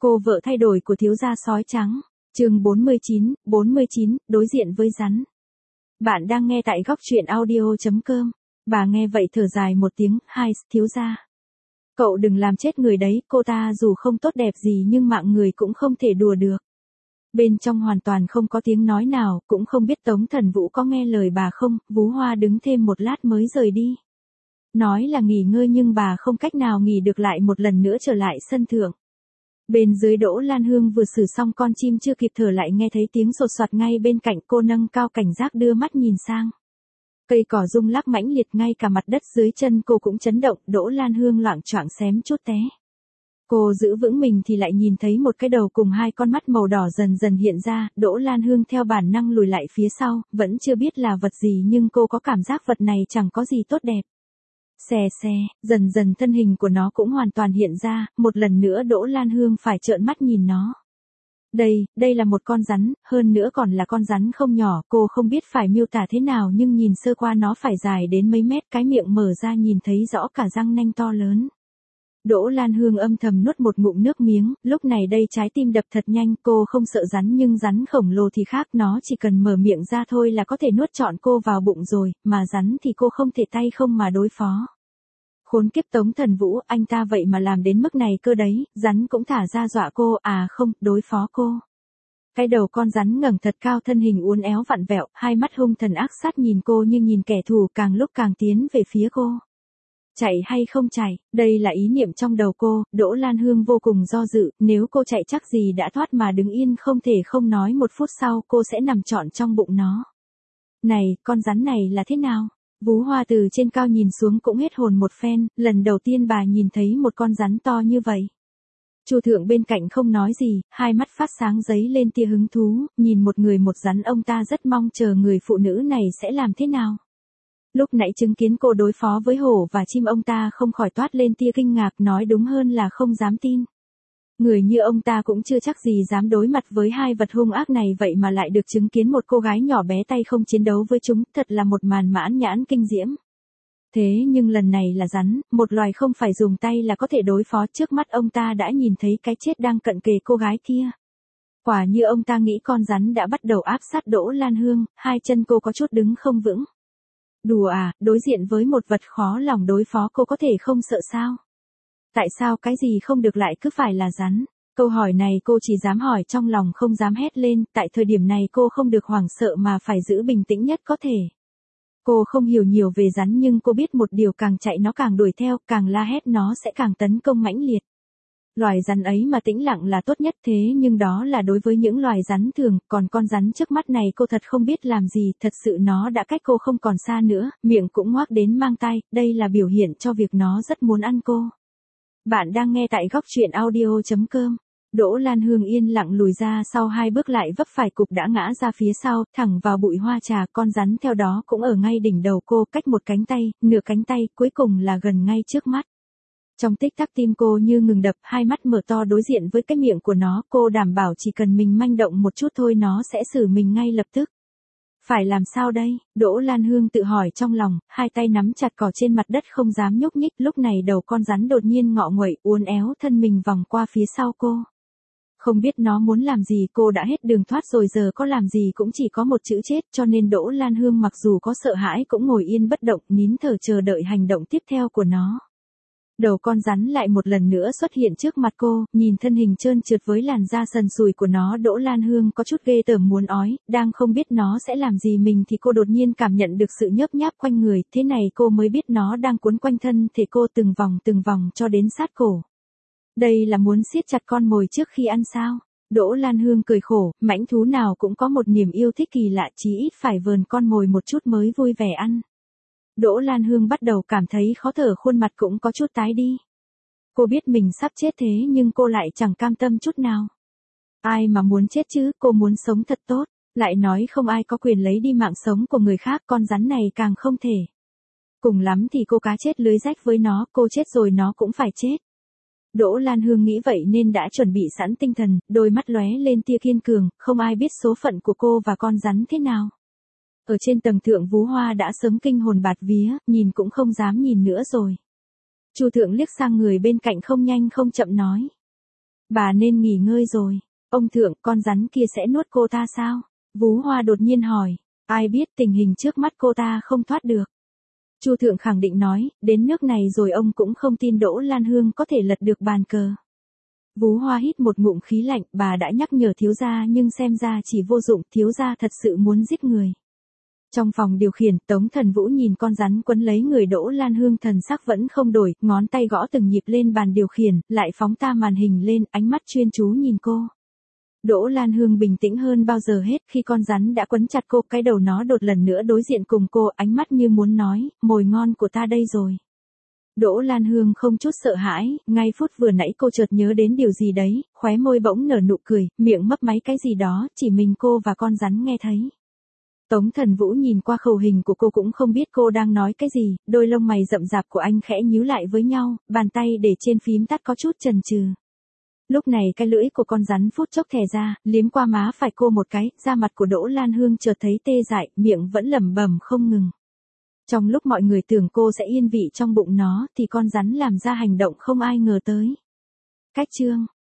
Cô vợ thay đổi của thiếu gia sói trắng. Chương 49, đối diện với rắn. Bạn đang nghe tại góc truyện audio.com. Bà nghe vậy thở dài một tiếng, hai, thiếu gia. Cậu đừng làm chết người đấy, cô ta dù không tốt đẹp gì nhưng mạng người cũng không thể đùa được. Bên trong hoàn toàn không có tiếng nói nào, cũng không biết Tống Thần Vũ có nghe lời bà không, Vú Hoa đứng thêm một lát mới rời đi. Nói là nghỉ ngơi nhưng bà không cách nào nghỉ được, lại một lần nữa trở lại sân thượng. Bên dưới Đỗ Lan Hương vừa xử xong con chim chưa kịp thở lại nghe thấy tiếng sột soạt ngay bên cạnh, cô nâng cao cảnh giác đưa mắt nhìn sang. Cây cỏ rung lắc mãnh liệt, ngay cả mặt đất dưới chân cô cũng chấn động, Đỗ Lan Hương loạng choạng xém chút té. Cô giữ vững mình thì lại nhìn thấy một cái đầu cùng hai con mắt màu đỏ dần dần hiện ra, Đỗ Lan Hương theo bản năng lùi lại phía sau, vẫn chưa biết là vật gì nhưng cô có cảm giác vật này chẳng có gì tốt đẹp. Dần dần thân hình của nó cũng hoàn toàn hiện ra, một lần nữa Đỗ Lan Hương phải trợn mắt nhìn nó. Đây là một con rắn, hơn nữa còn là con rắn không nhỏ, cô không biết phải miêu tả thế nào nhưng nhìn sơ qua nó phải dài đến mấy mét, cái miệng mở ra nhìn thấy rõ cả răng nanh to lớn. Đỗ Lan Hương âm thầm nuốt một ngụm nước miếng, lúc này đây trái tim đập thật nhanh, cô không sợ rắn nhưng rắn khổng lồ thì khác, nó chỉ cần mở miệng ra thôi là có thể nuốt trọn cô vào bụng rồi, mà rắn thì cô không thể tay không mà đối phó. Khốn kiếp Tống Thần Vũ, anh ta vậy mà làm đến mức này cơ đấy, rắn cũng thả ra dọa cô, à không, đối phó cô. Cái đầu con rắn ngẩng thật cao, thân hình uốn éo vặn vẹo, hai mắt hung thần ác sát nhìn cô như nhìn kẻ thù, càng lúc càng tiến về phía cô. Chạy hay không chạy, đây là ý niệm trong đầu cô, Đỗ Lan Hương vô cùng do dự, nếu cô chạy chắc gì đã thoát mà đứng yên không thể không nói, một phút sau cô sẽ nằm trọn trong bụng nó. Này, con rắn này là thế nào? Vú Hoa từ trên cao nhìn xuống cũng hết hồn một phen, lần đầu tiên bà nhìn thấy một con rắn to như vậy. Chu thượng bên cạnh không nói gì, hai mắt phát sáng giấy lên tia hứng thú, nhìn một người một rắn, ông ta rất mong chờ người phụ nữ này sẽ làm thế nào. Lúc nãy chứng kiến cô đối phó với hổ và chim, ông ta không khỏi toát lên tia kinh ngạc, nói đúng hơn là không dám tin. Người như ông ta cũng chưa chắc gì dám đối mặt với hai vật hung ác này, vậy mà lại được chứng kiến một cô gái nhỏ bé tay không chiến đấu với chúng, thật là một màn mãn nhãn kinh diễm. Thế nhưng lần này là rắn, một loài không phải dùng tay là có thể đối phó, trước mắt ông ta đã nhìn thấy cái chết đang cận kề cô gái kia. Quả như ông ta nghĩ, con rắn đã bắt đầu áp sát Đỗ Lan Hương, hai chân cô có chút đứng không vững. Đùa à, đối diện với một vật khó lòng đối phó cô có thể không sợ sao? Tại sao cái gì không được lại cứ phải là rắn? Câu hỏi này cô chỉ dám hỏi trong lòng, không dám hét lên, tại thời điểm này cô không được hoảng sợ mà phải giữ bình tĩnh nhất có thể. Cô không hiểu nhiều về rắn nhưng cô biết một điều, càng chạy nó càng đuổi theo, càng la hét nó sẽ càng tấn công mãnh liệt. Loài rắn ấy mà tĩnh lặng là tốt nhất, thế nhưng đó là đối với những loài rắn thường, còn con rắn trước mắt này cô thật không biết làm gì, thật sự nó đã cách cô không còn xa nữa, miệng cũng ngoác đến mang tay, đây là biểu hiện cho việc nó rất muốn ăn cô. Bạn đang nghe tại góc truyện audio.com. Đỗ Lan Hương yên lặng lùi ra sau hai bước, lại vấp phải cục đã ngã ra phía sau, thẳng vào bụi hoa trà, con rắn theo đó cũng ở ngay đỉnh đầu cô, cách một cánh tay, nửa cánh tay, cuối cùng là gần ngay trước mắt. Trong tích tắc tim cô như ngừng đập, hai mắt mở to đối diện với cái miệng của nó, cô đảm bảo chỉ cần mình manh động một chút thôi nó sẽ xử mình ngay lập tức. Phải làm sao đây? Đỗ Lan Hương tự hỏi trong lòng, hai tay nắm chặt cỏ trên mặt đất không dám nhúc nhích, lúc này đầu con rắn đột nhiên ngọ nguậy, uốn éo thân mình vòng qua phía sau cô. Không biết nó muốn làm gì, cô đã hết đường thoát rồi, giờ có làm gì cũng chỉ có một chữ chết, cho nên Đỗ Lan Hương mặc dù có sợ hãi cũng ngồi yên bất động, nín thở chờ đợi hành động tiếp theo của nó. Đầu con rắn lại một lần nữa xuất hiện trước mặt cô, nhìn thân hình trơn trượt với làn da sần sùi của nó, Đỗ Lan Hương có chút ghê tởm muốn ói, đang không biết nó sẽ làm gì mình thì cô đột nhiên cảm nhận được sự nhớp nháp quanh người, thế này cô mới biết nó đang cuốn quanh thân thể cô từng vòng cho đến sát cổ. Đây là muốn siết chặt con mồi trước khi ăn sao? Đỗ Lan Hương cười khổ, mãnh thú nào cũng có một niềm yêu thích kỳ lạ, chí ít phải vờn con mồi một chút mới vui vẻ ăn. Đỗ Lan Hương bắt đầu cảm thấy khó thở, khuôn mặt cũng có chút tái đi. Cô biết mình sắp chết thế nhưng cô lại chẳng cam tâm chút nào. Ai mà muốn chết chứ, cô muốn sống thật tốt, lại nói không ai có quyền lấy đi mạng sống của người khác, con rắn này càng không thể. Cùng lắm thì cô cá chết lưới rách với nó, cô chết rồi nó cũng phải chết. Đỗ Lan Hương nghĩ vậy nên đã chuẩn bị sẵn tinh thần, đôi mắt lóe lên tia kiên cường, không ai biết số phận của cô và con rắn thế nào. Ở trên tầng thượng Vú Hoa đã sớm kinh hồn bạt vía, nhìn cũng không dám nhìn nữa rồi. Chu thượng liếc sang người bên cạnh không nhanh không chậm nói. Bà nên nghỉ ngơi rồi. Ông thượng, con rắn kia sẽ nuốt cô ta sao? Vú Hoa đột nhiên hỏi. Ai biết, tình hình trước mắt cô ta không thoát được. Chu thượng khẳng định nói, đến nước này rồi ông cũng không tin Đỗ Lan Hương có thể lật được bàn cờ. Vú Hoa hít một ngụm khí lạnh, bà đã nhắc nhở thiếu gia nhưng xem ra chỉ vô dụng, thiếu gia thật sự muốn giết người. Trong phòng điều khiển, Tống Thần Vũ nhìn con rắn quấn lấy người Đỗ Lan Hương, thần sắc vẫn không đổi, ngón tay gõ từng nhịp lên bàn điều khiển, lại phóng ta màn hình lên, ánh mắt chuyên chú nhìn cô. Đỗ Lan Hương bình tĩnh hơn bao giờ hết, khi con rắn đã quấn chặt cô, cái đầu nó đột lần nữa đối diện cùng cô, ánh mắt như muốn nói, mồi ngon của ta đây rồi. Đỗ Lan Hương không chút sợ hãi, ngay phút vừa nãy cô chợt nhớ đến điều gì đấy, khóe môi bỗng nở nụ cười, miệng mấp máy cái gì đó, chỉ mình cô và con rắn nghe thấy. Tống Thần Vũ nhìn qua khẩu hình của cô cũng không biết cô đang nói cái gì, đôi lông mày rậm rạp của anh khẽ nhíu lại với nhau, bàn tay để trên phím tắt có chút chần chừ. Lúc này cái lưỡi của con rắn phút chốc thè ra, liếm qua má phải cô một cái, da mặt của Đỗ Lan Hương chợt thấy tê dại, miệng vẫn lẩm bẩm không ngừng. Trong lúc mọi người tưởng cô sẽ yên vị trong bụng nó, thì con rắn làm ra hành động không ai ngờ tới. Cách chương